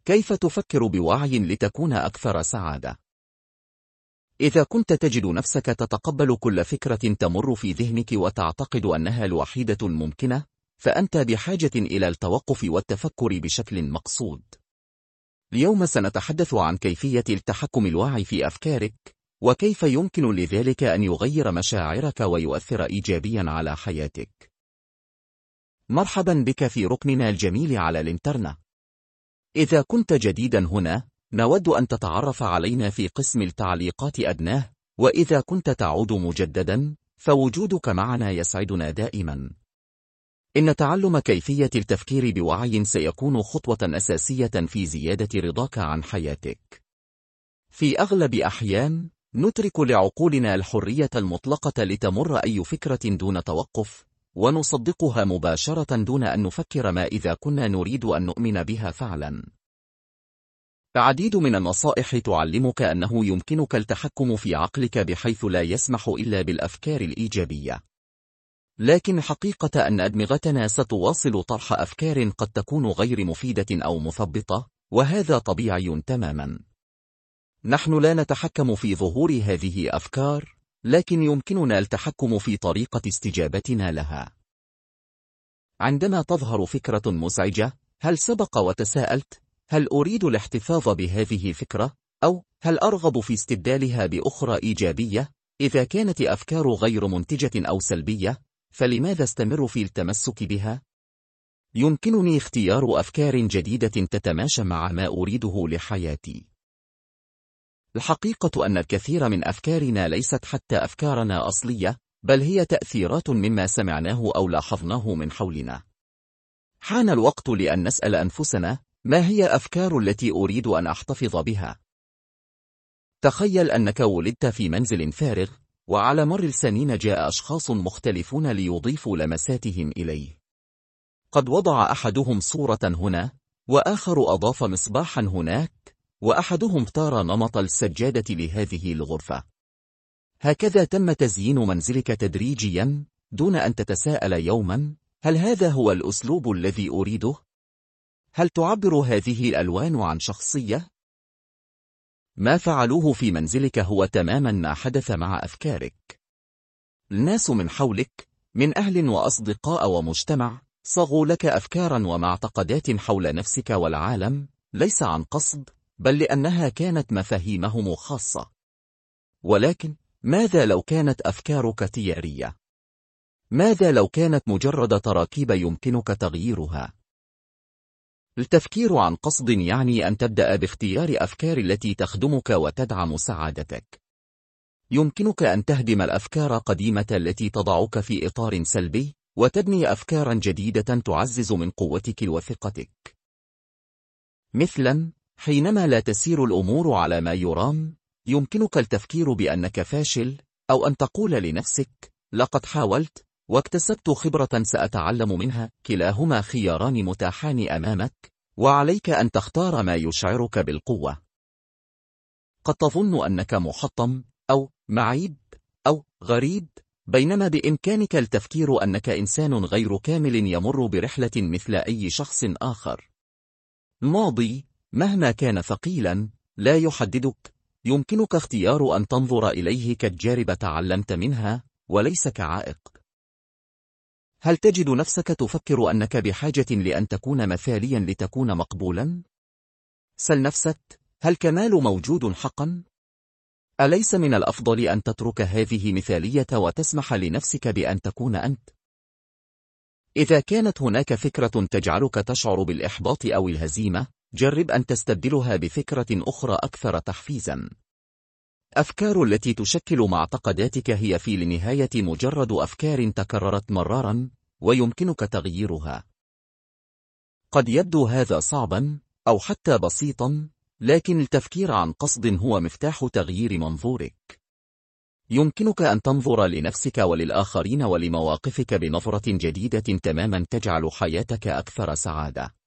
كيف تفكر بوعي لتكون أكثر سعادة؟ إذا كنت تجد نفسك تتقبل كل فكرة تمر في ذهنك وتعتقد أنها الوحيدة الممكنة، فأنت بحاجة إلى التوقف والتفكر بشكل مقصود. اليوم سنتحدث عن كيفية التحكم الواعي في أفكارك، وكيف يمكن لذلك أن يغير مشاعرك ويؤثر إيجابيا على حياتك. مرحبا بك في ركننا الجميل على الإنترنت. إذا كنت جديدا هنا، نود أن تتعرف علينا في قسم التعليقات أدناه، وإذا كنت تعود مجددا، فوجودك معنا يسعدنا دائما. إن تعلم كيفية التفكير بوعي سيكون خطوة أساسية في زيادة رضاك عن حياتك. في أغلب أحيان، نترك لعقولنا الحرية المطلقة لتمر أي فكرة دون توقف، ونصدقها مباشرة دون أن نفكر ما إذا كنا نريد أن نؤمن بها فعلا. العديد من النصائح تعلمك أنه يمكنك التحكم في عقلك بحيث لا يسمح إلا بالأفكار الإيجابية. لكن حقيقة أن أدمغتنا ستواصل طرح أفكار قد تكون غير مفيدة أو مثبطة، وهذا طبيعي تماما. نحن لا نتحكم في ظهور هذه الأفكار، لكن يمكننا التحكم في طريقة استجابتنا لها. عندما تظهر فكرة مزعجة، هل سبق وتساءلت: هل أريد الاحتفاظ بهذه الفكرة؟ أو هل أرغب في استبدالها بأخرى إيجابية؟ إذا كانت أفكار غير منتجة أو سلبية، فلماذا استمر في التمسك بها؟ يمكنني اختيار أفكار جديدة تتماشى مع ما أريده لحياتي. الحقيقة أن الكثير من أفكارنا ليست حتى أفكارنا أصلية، بل هي تأثيرات مما سمعناه أو لاحظناه من حولنا. حان الوقت لأن نسأل أنفسنا: ما هي الأفكار التي أريد أن أحتفظ بها؟ تخيل أنك ولدت في منزل فارغ، وعلى مر السنين جاء أشخاص مختلفون ليضيفوا لمساتهم إليه. قد وضع أحدهم صورة هنا، وآخر أضاف مصباحا هناك، وأحدهم اختار نمط السجادة لهذه الغرفة. هكذا تم تزيين منزلك تدريجيا، دون أن تتساءل يوما: هل هذا هو الأسلوب الذي أريده؟ هل تعبر هذه الألوان عن شخصية؟ ما فعلوه في منزلك هو تماما ما حدث مع أفكارك. الناس من حولك، من أهل وأصدقاء ومجتمع، صاغوا لك أفكارا ومعتقدات حول نفسك والعالم، ليس عن قصد، بل لأنها كانت مفاهيمهم خاصة. ولكن ماذا لو كانت أفكارك تيارية؟ ماذا لو كانت مجرد تراكيب يمكنك تغييرها؟ التفكير عن قصد يعني أن تبدأ باختيار أفكار التي تخدمك وتدعم سعادتك. يمكنك أن تهدم الأفكار القديمة التي تضعك في إطار سلبي، وتبني أفكارا جديدة تعزز من قوتك وثقتك. مثلا، حينما لا تسير الأمور على ما يرام، يمكنك التفكير بأنك فاشل، أو أن تقول لنفسك: لقد حاولت، واكتسبت خبرة سأتعلم منها. كلاهما خياران متاحان أمامك، وعليك أن تختار ما يشعرك بالقوة. قد تظن أنك محطم، أو معيب، أو غريب، بينما بإمكانك التفكير أنك إنسان غير كامل يمر برحلة مثل أي شخص آخر. الماضي، مهما كان ثقيلا، لا يحددك. يمكنك اختيار أن تنظر إليه كتجارب تعلمت منها، وليس كعائق. هل تجد نفسك تفكر أنك بحاجة لأن تكون مثاليا لتكون مقبولا؟ سل نفسك: هل كمال موجود حقا؟ أليس من الأفضل أن تترك هذه مثالية وتسمح لنفسك بأن تكون أنت؟ إذا كانت هناك فكرة تجعلك تشعر بالإحباط أو الهزيمة، جرب أن تستبدلها بفكرة أخرى أكثر تحفيزا. أفكار التي تشكل معتقداتك هي في النهاية مجرد أفكار تكررت مرارا، ويمكنك تغييرها. قد يبدو هذا صعبا، أو حتى بسيطا، لكن التفكير عن قصد هو مفتاح تغيير منظورك. يمكنك أن تنظر لنفسك وللآخرين ولمواقفك بنظرة جديدة تماما تجعل حياتك أكثر سعادة.